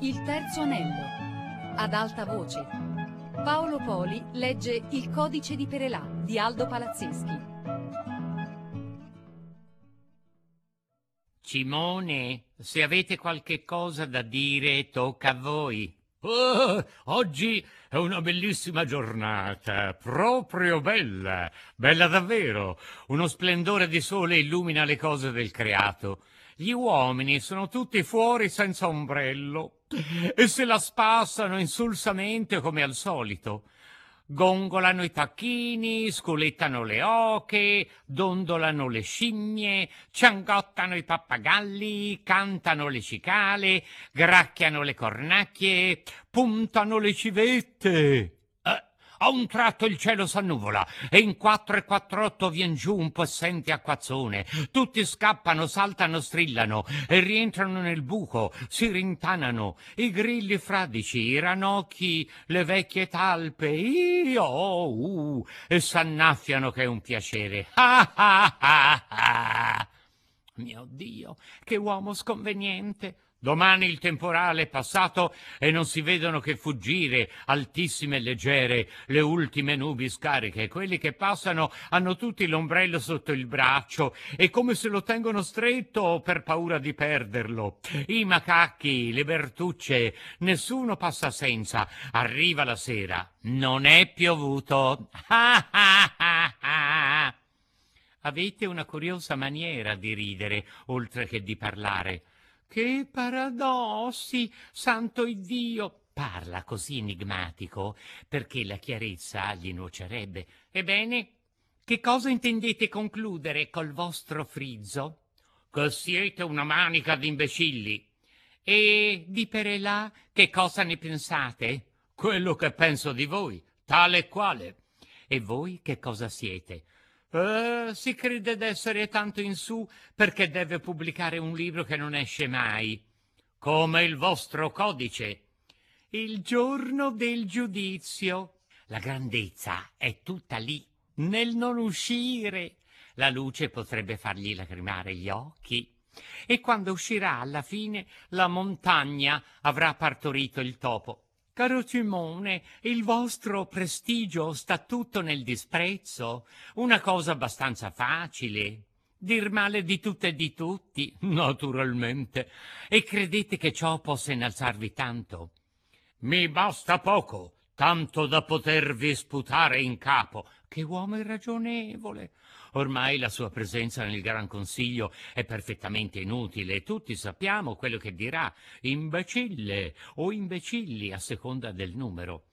Il terzo anello. Ad alta voce. Paolo Poli legge Il codice di Perelà di Aldo Palazzeschi. Cimone, se avete qualche cosa da dire, tocca a voi. Oh, oggi è una bellissima giornata, proprio bella, bella davvero. Uno splendore di sole illumina le cose del creato. Gli uomini sono tutti fuori senza ombrello e se la spassano insulsamente come al solito. Gongolano i tacchini, scolettano le oche, dondolano le scimmie, ciangottano i pappagalli, cantano le cicale, gracchiano le cornacchie, puntano le civette. A un tratto il cielo s'annuvola e in 4 e 4/8 vien giù un possente acquazzone. Tutti scappano, saltano, strillano e rientrano nel buco, si rintanano. I grilli fradici, i ranocchi, le vecchie talpe, e s'annaffiano che è un piacere. Mio Dio, che uomo sconveniente! Domani il temporale è passato e non si vedono che fuggire, altissime e leggere, le ultime nubi scariche. Quelli che passano hanno tutti l'ombrello sotto il braccio e come se lo tengono stretto per paura di perderlo. I macacchi, le bertucce, nessuno passa senza. Arriva la sera, non è piovuto. Avete una curiosa maniera di ridere, oltre che di parlare. Che paradossi, santo Iddio! Parla così enigmatico, perché la chiarezza gli nuocerebbe. Ebbene, che cosa intendete concludere col vostro frizzo? Che siete una manica di imbecilli. E di Perelà che cosa ne pensate? Quello che penso di voi, tale e quale. E voi che cosa siete? Si crede d'essere tanto in su perché deve pubblicare un libro che non esce mai. Come il vostro codice. Il giorno del giudizio. La grandezza è tutta lì, nel non uscire. La luce potrebbe fargli lacrimare gli occhi. E quando uscirà alla fine, la montagna avrà partorito il topo. Caro Cimone, il vostro prestigio sta tutto nel disprezzo, una cosa abbastanza facile. Dir male di tutte e di tutti, naturalmente. E credete che ciò possa innalzarvi tanto? Mi basta poco, tanto da potervi sputare in capo. Che uomo irragionevole! Ormai la sua presenza nel Gran Consiglio è perfettamente inutile e tutti sappiamo quello che dirà, imbecille o imbecilli a seconda del numero.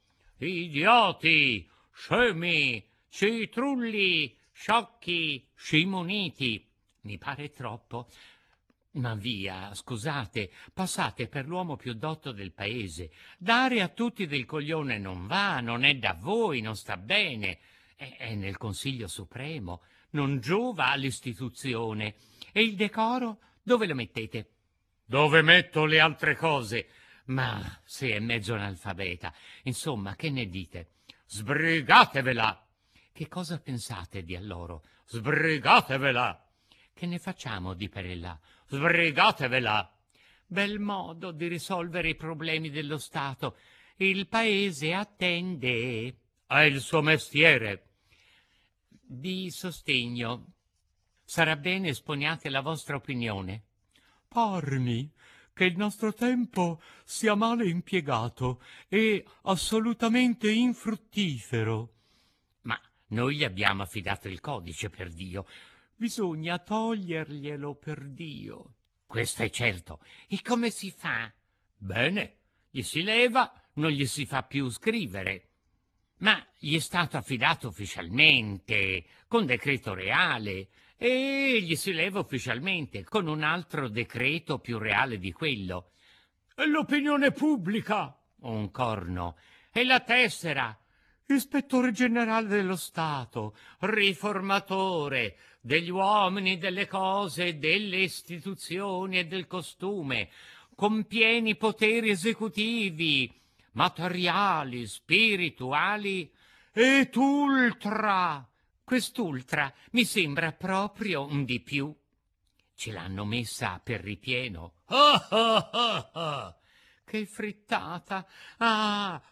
Idioti, scemi, citrulli, sciocchi, scimuniti. Mi pare troppo. Ma via, scusate, passate per l'uomo più dotto del paese. Dare a tutti del coglione non va, non è da voi, non sta bene. È nel Consiglio Supremo, non giova all'istituzione. E il decoro dove lo mettete? Dove metto le altre cose? Ma se è mezzo analfabeta, insomma, che ne dite? Sbrigatevela! Che cosa pensate di alloro? Sbrigatevela! Che ne facciamo di Perelà? Sbrigatevela! Bel modo di risolvere i problemi dello Stato. Il paese attende. È il suo mestiere. Di sostegno. Sarà bene esponiate la vostra opinione. Parmi che il nostro tempo sia male impiegato e assolutamente infruttifero. Ma noi gli abbiamo affidato il codice, per Dio. Bisogna toglierglielo, per Dio. Questo è certo. E come si fa? Bene, gli si leva, non gli si fa più scrivere. Ma gli è stato affidato ufficialmente, con decreto reale, e gli si leva ufficialmente, con un altro decreto più reale di quello. E l'opinione pubblica? Un corno. E la tessera? Ispettore generale dello Stato, riformatore degli uomini, delle cose, delle istituzioni e del costume, con pieni poteri esecutivi, materiali, spirituali et ultra. Quest'ultra mi sembra proprio un di più. Ce l'hanno messa per ripieno. che frittata! Ah,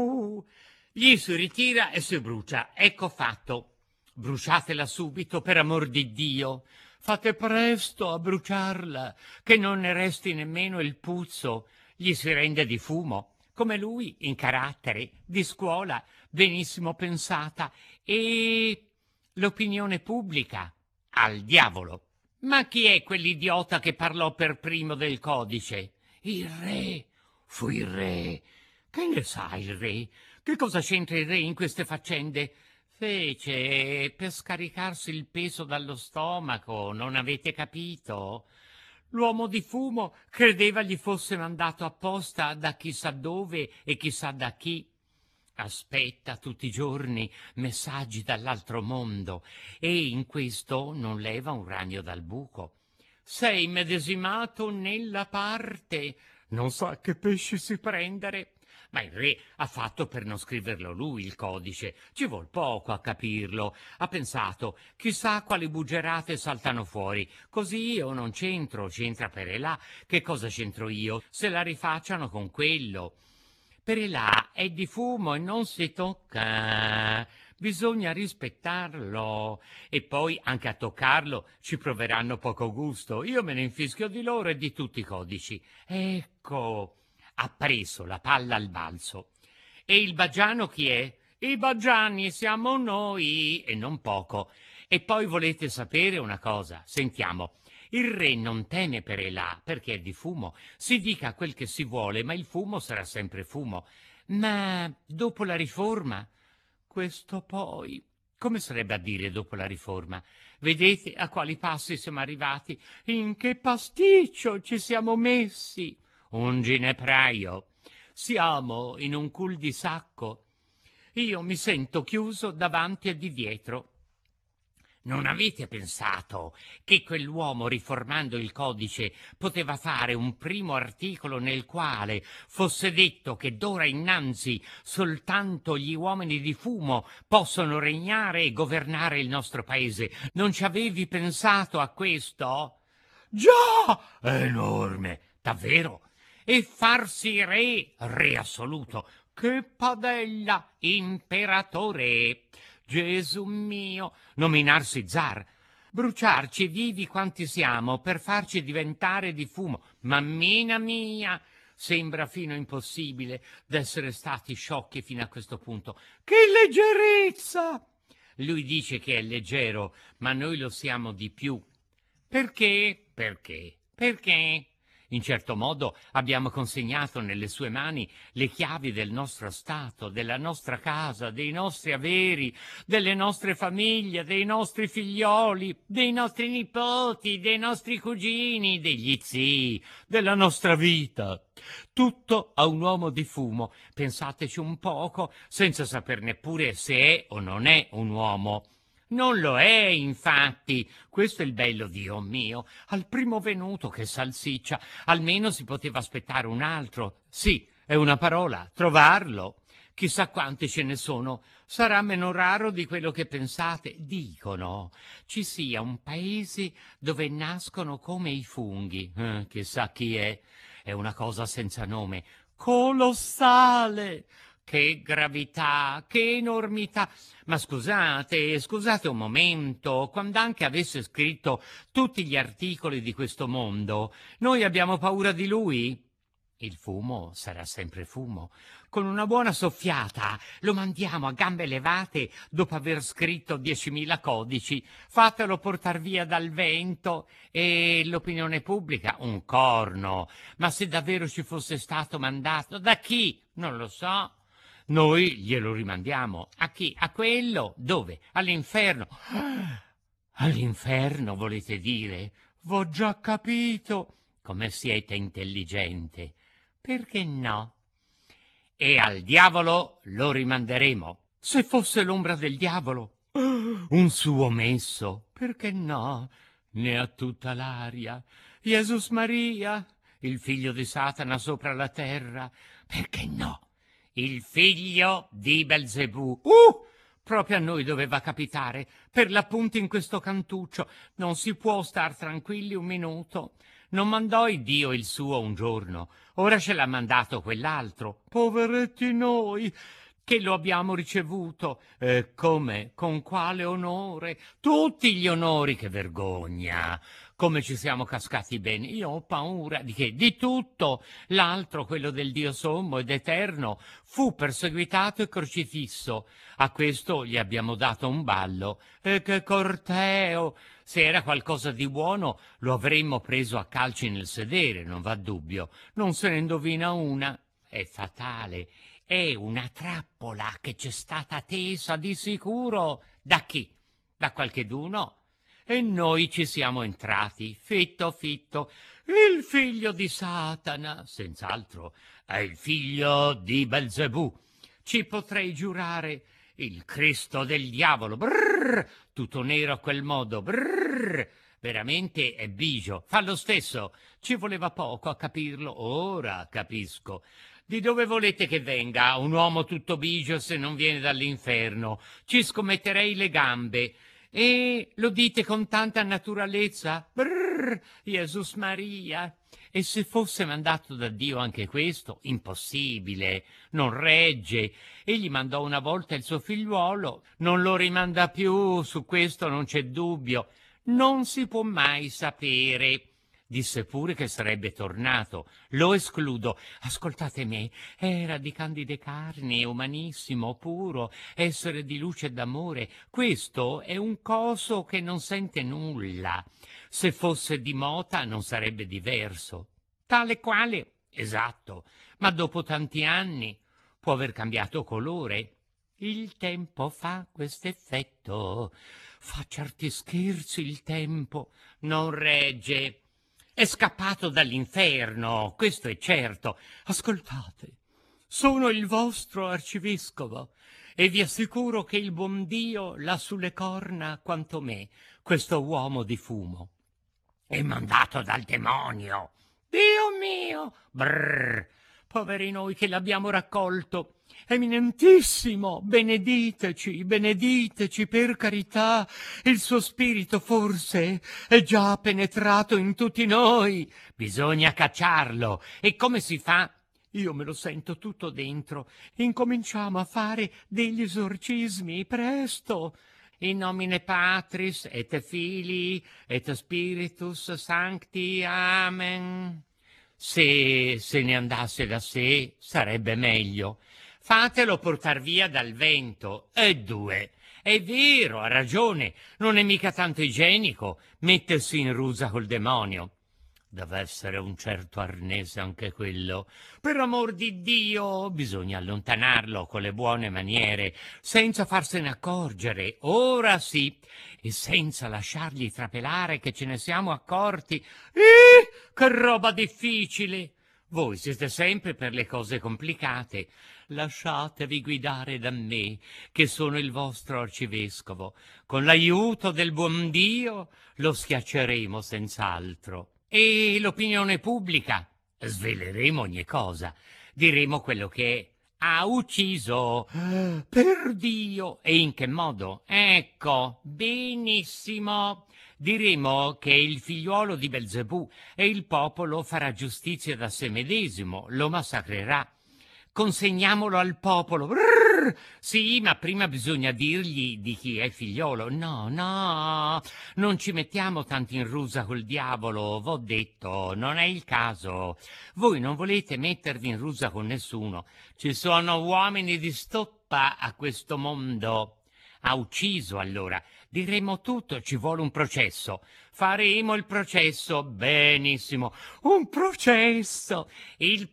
Gli si ritira e si brucia. Ecco fatto. Bruciatela subito, per amor di Dio. Fate presto a bruciarla, che non ne resti nemmeno il puzzo. Gli si rende di fumo, come lui, in carattere, di scuola, benissimo pensata. E l'opinione pubblica? Al diavolo. Ma chi è quell'idiota che parlò per primo del codice? Il re. Fu il re. Che ne sa il re? Che cosa c'entra il re in queste faccende? Fece per scaricarsi il peso dallo stomaco, non avete capito? L'uomo di fumo credeva gli fosse mandato apposta da chissà dove e chissà da chi. Aspetta tutti i giorni messaggi dall'altro mondo e in questo non leva un ragno dal buco. Sei medesimato nella parte, non sa che pesci si prendere. Ma il re ha fatto per non scriverlo lui il codice, ci vuol poco a capirlo. Ha pensato, chissà quali buggerate saltano fuori, così io non c'entro, c'entra Perelà. Che cosa c'entro io? Se la rifacciano con quello. Perelà è di fumo e non si tocca. Bisogna rispettarlo. E poi anche a toccarlo ci proveranno poco gusto. Io me ne infischio di loro e di tutti i codici. Ecco, ha preso la palla al balzo. E il Baggiano chi è? I Baggiani siamo noi, e non poco. E poi volete sapere una cosa? Sentiamo. Il re non teme Perelà perché è di fumo. Si dica quel che si vuole, ma il fumo sarà sempre fumo. Ma dopo la riforma? Questo poi. Come sarebbe a dire dopo la riforma? Vedete a quali passi siamo arrivati? In che pasticcio ci siamo messi? Un ginepraio. Siamo in un cul di sacco. Io mi sento chiuso davanti e di dietro. Non avete pensato che quell'uomo, riformando il codice, poteva fare un primo articolo nel quale fosse detto che d'ora innanzi soltanto gli uomini di fumo possono regnare e governare il nostro paese? Non ci avevi pensato a questo? Già! È enorme, davvero? E farsi re assoluto. Che padella, imperatore! Gesù mio, nominarsi zar, bruciarci vivi quanti siamo per farci diventare di fumo. Mammina mia, sembra fino impossibile d'essere stati sciocchi fino a questo punto. Che leggerezza! Lui dice che è leggero, ma noi lo siamo di più. Perché? Perché? Perché? In certo modo abbiamo consegnato nelle sue mani le chiavi del nostro Stato, della nostra casa, dei nostri averi, delle nostre famiglie, dei nostri figlioli, dei nostri nipoti, dei nostri cugini, degli zii, della nostra vita. Tutto a un uomo di fumo. Pensateci un poco, senza saper neppure se è o non è un uomo. Non lo è, infatti. Questo è il bello, Dio mio. Al primo venuto che salsiccia, almeno si poteva aspettare un altro. Sì, è una parola, trovarlo. Chissà quanti ce ne sono. Sarà meno raro di quello che pensate. Dicono ci sia un paese dove nascono come i funghi. Chissà chi è. È una cosa senza nome. Colossale! Che gravità, che enormità! Ma scusate un momento, quando anche avesse scritto tutti gli articoli di questo mondo, noi abbiamo paura di lui? Il fumo sarà sempre fumo. Con una buona soffiata lo mandiamo a gambe levate dopo aver scritto 10.000 codici. Fatelo portar via dal vento e l'opinione pubblica un corno. Ma se davvero ci fosse stato mandato, da chi? Non lo so. Noi glielo rimandiamo. A chi? A quello? Dove? All'inferno. All'inferno, volete dire? V'ho già capito. Come siete intelligente. Perché no? E al diavolo lo rimanderemo. Se fosse l'ombra del diavolo, un suo messo. Perché no? Ne ha tutta l'aria. Jesus Maria, il figlio di Satana sopra la terra. Perché no? Il figlio di Belzebù. Proprio a noi doveva capitare, per l'appunto in questo cantuccio. Non si può star tranquilli un minuto. Non mandò Iddio il suo un giorno, ora ce l'ha mandato quell'altro. Poveretti noi, che lo abbiamo ricevuto. Come? Con quale onore? Tutti gli onori, che vergogna! Come ci siamo cascati bene. Io ho paura di che? Di tutto. L'altro, quello del Dio sommo ed eterno, fu perseguitato e crocifisso. A questo gli abbiamo dato un ballo. E che corteo! Se era qualcosa di buono, lo avremmo preso a calci nel sedere, non v'ha dubbio. Non se ne indovina una. È fatale. È una trappola che c'è stata tesa di sicuro. Da chi? Da qualcheduno? E noi ci siamo entrati, fitto fitto. Il figlio di Satana, senz'altro, è il figlio di Belzebù. Ci potrei giurare, il Cristo del diavolo. Brrr, tutto nero a quel modo. Brrr, veramente è bigio. Fa lo stesso. Ci voleva poco a capirlo. Ora capisco. Di dove volete che venga un uomo tutto bigio se non viene dall'inferno? Ci scommetterei le gambe. E lo dite con tanta naturalezza? Brrr, Jesus Maria! E se fosse mandato da Dio anche questo? Impossibile, non regge. Egli mandò una volta il suo figliuolo, non lo rimanda più, su questo non c'è dubbio. Non si può mai sapere. Disse pure che sarebbe tornato. Lo escludo. Ascoltate me, era di candide carni, umanissimo, puro, essere di luce e d'amore. Questo è un coso che non sente nulla. Se fosse di Mota non sarebbe diverso. Tale quale? Esatto. Ma dopo tanti anni può aver cambiato colore. Il tempo fa quest'effetto. Fa certi scherzi il tempo. Non regge. È scappato dall'inferno, questo è certo. Ascoltate, sono il vostro arcivescovo e vi assicuro che il buon Dio l'ha sulle corna quanto me, questo uomo di fumo. È mandato dal demonio. Dio mio! Brrr! Poveri noi che l'abbiamo raccolto. Eminentissimo, benediteci per carità. Il suo spirito forse è già penetrato in tutti noi. Bisogna cacciarlo. E come si fa? Io me lo sento tutto dentro. Incominciamo a fare degli esorcismi, presto. In nomine Patris et Filii et Spiritus Sancti. Amen. Se ne andasse da sé sarebbe meglio. Fatelo portar via dal vento. E due. È vero, ha ragione. Non è mica tanto igienico mettersi in rusa col demonio. Deve essere un certo arnese anche quello. Per amor di Dio, bisogna allontanarlo con le buone maniere, senza farsene accorgere. Ora sì, e senza lasciargli trapelare che ce ne siamo accorti. Che roba difficile! Voi siete sempre per le cose complicate. Lasciatevi guidare da me, che sono il vostro arcivescovo. Con l'aiuto del buon Dio lo schiacceremo senz'altro. E l'opinione pubblica? Sveleremo ogni cosa. Diremo quello che è. Ha ucciso. Per Dio! E in che modo? Ecco, benissimo. Diremo che è il figliuolo di Belzebù e il popolo farà giustizia da sé medesimo, lo massacrerà. Consegniamolo al popolo. Brrr! Sì, ma prima bisogna dirgli di chi è figliolo. No, non ci mettiamo tanto in rusa col diavolo, v'ho detto, non è il caso. Voi non volete mettervi in rusa con nessuno. Ci sono uomini di stoppa a questo mondo. Ha ucciso allora. Diremo tutto, ci vuole un processo. Faremo il processo, benissimo. Un processo. Il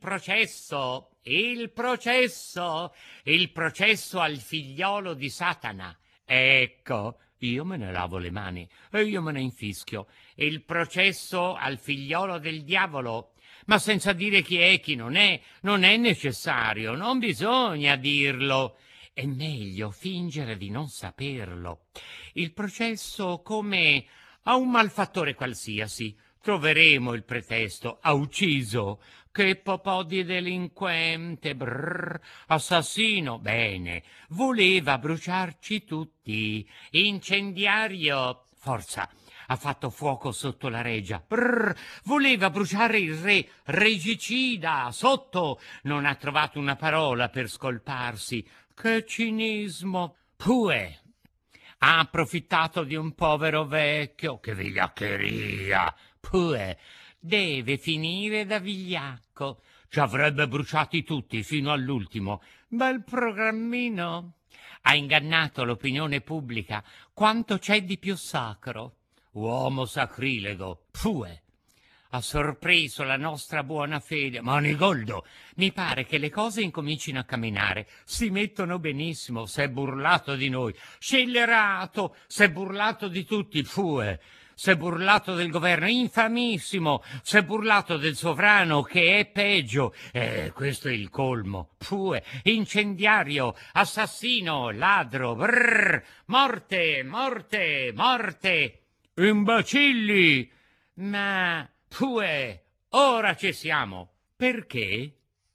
processo al figliolo di Satana. Ecco, io me ne lavo le mani e io me ne infischio. Il processo al figliolo del diavolo. Ma senza dire chi è e chi non è necessario, non bisogna dirlo. È meglio fingere di non saperlo. Il processo come a un malfattore qualsiasi. Troveremo il pretesto. Ha ucciso. Che popò di delinquente, brrr, assassino, bene, voleva bruciarci tutti, incendiario, forza, ha fatto fuoco sotto la reggia. Brrr, voleva bruciare il re, regicida, sotto. Non ha trovato una parola per scolparsi. Che cinismo! Pue! Ha approfittato di un povero vecchio. Che vigliaccheria! Pue! Deve finire da vigliacco. Ci avrebbe bruciati tutti fino all'ultimo. Bel programmino. Ha ingannato l'opinione pubblica. Quanto c'è di più sacro? Uomo sacrilego. Pue! Ha sorpreso la nostra buona fede. Manigoldo, mi pare che le cose incomincino a camminare. Si mettono benissimo. Si è burlato di noi. Scellerato. Si è burlato di tutti. Pue. Si è burlato del governo. Infamissimo. Si è burlato del sovrano, che è peggio. Questo è il colmo. Pue. Incendiario. Assassino. Ladro. Brrr. Morte. Morte. Morte. Imbecilli. Ma... Pue, ora ci siamo. Perché?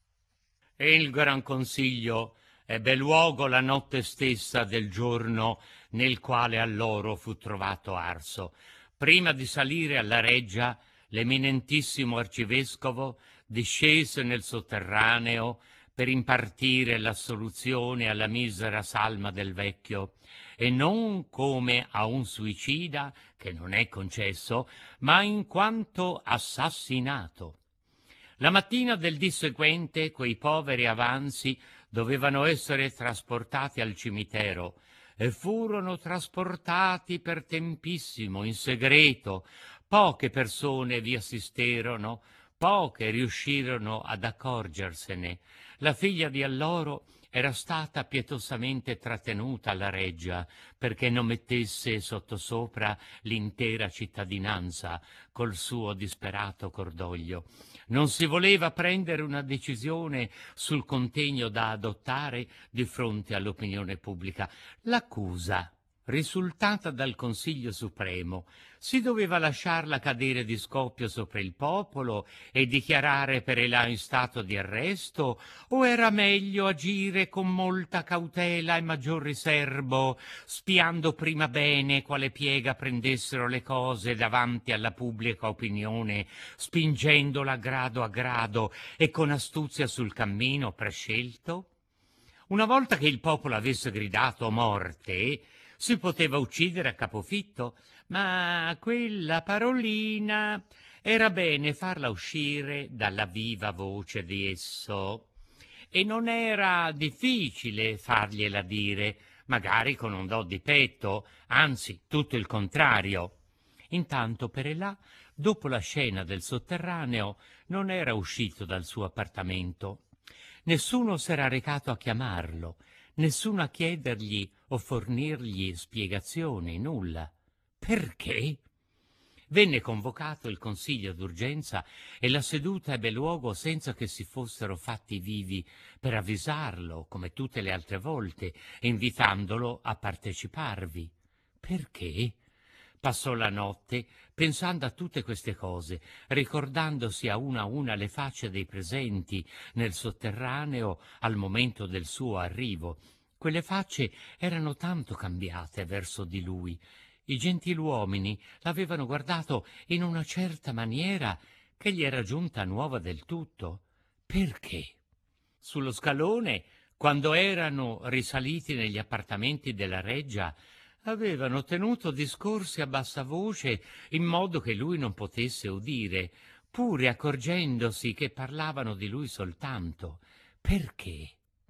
E il Gran Consiglio ebbe luogo la notte stessa del giorno nel quale a loro fu trovato Arso. Prima di salire alla reggia, l'eminentissimo arcivescovo discese nel sotterraneo per impartire l'assoluzione alla misera salma del vecchio, e non come a un suicida, che non è concesso, ma in quanto assassinato. La mattina del dì seguente quei poveri avanzi dovevano essere trasportati al cimitero, e furono trasportati per tempissimo, in segreto. Poche persone vi assisterono, poche riuscirono ad accorgersene. La figlia di Alloro era stata pietosamente trattenuta alla reggia perché non mettesse sottosopra l'intera cittadinanza col suo disperato cordoglio. Non si voleva prendere una decisione sul contegno da adottare di fronte all'opinione pubblica. L'accusa, risultata dal Consiglio Supremo, si doveva lasciarla cadere di scoppio sopra il popolo e dichiarare Perelà in stato di arresto, o era meglio agire con molta cautela e maggior riserbo, spiando prima bene quale piega prendessero le cose davanti alla pubblica opinione, spingendola grado a grado e con astuzia sul cammino prescelto? Una volta che il popolo avesse gridato morte, si poteva uccidere a capofitto, ma quella parolina era bene farla uscire dalla viva voce di esso. E non era difficile fargliela dire, magari con un do di petto, anzi tutto il contrario. Intanto Perelà, dopo la scena del sotterraneo, non era uscito dal suo appartamento. Nessuno s'era recato a chiamarlo, nessuno a chiedergli o fornirgli spiegazioni, nulla. Perché? Venne convocato il consiglio d'urgenza e la seduta ebbe luogo senza che si fossero fatti vivi per avvisarlo, come tutte le altre volte, invitandolo a parteciparvi. Perché? Passò la notte pensando a tutte queste cose, ricordandosi a una le facce dei presenti nel sotterraneo al momento del suo arrivo. Quelle facce erano tanto cambiate verso di lui. I gentiluomini l'avevano guardato in una certa maniera che gli era giunta nuova del tutto. Perché? Sullo scalone, quando erano risaliti negli appartamenti della reggia, avevano tenuto discorsi a bassa voce in modo che lui non potesse udire, pure accorgendosi che parlavano di lui soltanto. Perché?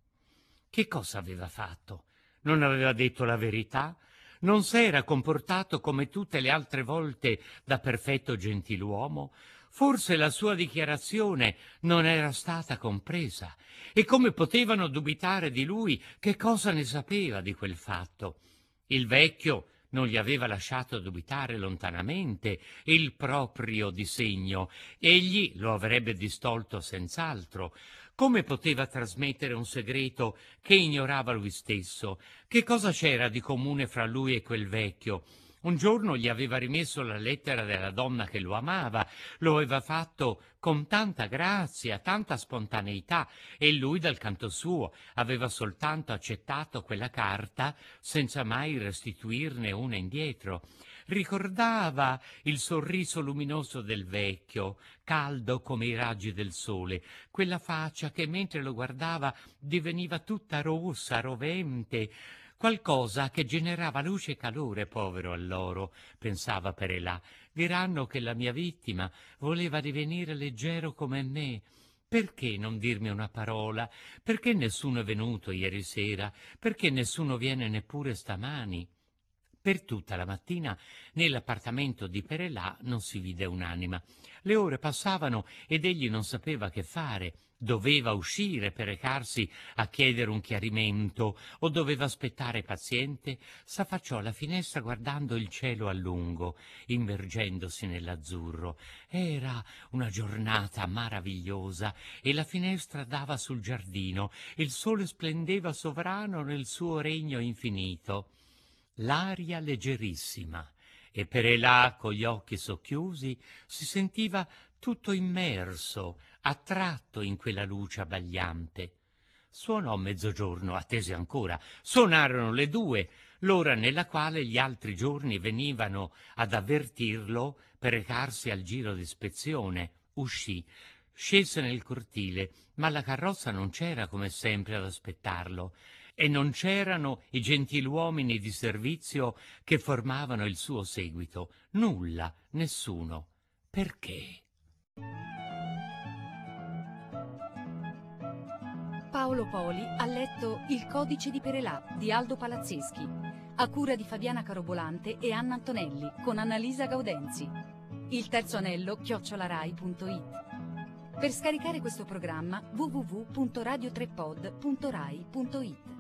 Che cosa aveva fatto? Non aveva detto la verità? Non s'era comportato come tutte le altre volte da perfetto gentiluomo? Forse la sua dichiarazione non era stata compresa. E come potevano dubitare di lui? Che cosa ne sapeva di quel fatto? Il vecchio non gli aveva lasciato dubitare lontanamente il proprio disegno. Egli lo avrebbe distolto senz'altro. Come poteva trasmettere un segreto che ignorava lui stesso? Che cosa c'era di comune fra lui e quel vecchio? Un giorno gli aveva rimesso la lettera della donna che lo amava, lo aveva fatto con tanta grazia, tanta spontaneità, e lui dal canto suo aveva soltanto accettato quella carta senza mai restituirne una indietro. ricordava il sorriso luminoso del vecchio, caldo come i raggi del sole, quella faccia che mentre lo guardava diveniva tutta rossa, rovente, qualcosa che generava luce e calore, povero alloro, pensava Perelà. Diranno che la mia vittima voleva divenire leggero come me. Perché non dirmi una parola? Perché nessuno è venuto ieri sera? Perché nessuno viene neppure stamani? Per tutta la mattina nell'appartamento di Perelà non si vide un'anima. Le ore passavano ed egli non sapeva che fare. Doveva uscire per recarsi a chiedere un chiarimento o doveva aspettare paziente? S'affacciò alla finestra guardando il cielo a lungo, immergendosi nell'azzurro. Era una giornata meravigliosa e la finestra dava sul giardino. Il sole splendeva sovrano nel suo regno infinito. L'aria leggerissima e Perelà, con gli occhi socchiusi, si sentiva tutto immerso, attratto in quella luce abbagliante. Suonò mezzogiorno, attese ancora. Suonarono le 2, l'ora nella quale gli altri giorni venivano ad avvertirlo per recarsi al giro d'ispezione. Uscì, scese nel cortile, ma la carrozza non c'era come sempre ad aspettarlo. E non c'erano i gentiluomini di servizio che formavano il suo seguito. Nulla, nessuno. Perché? Paolo Poli ha letto Il codice di Perelà di Aldo Palazzeschi, a cura di Fabiana Carobolante e Anna Antonelli, con Annalisa Gaudenzi. Il terzo anello @rai.it. Per scaricare questo programma www.radiotrepod.rai.it.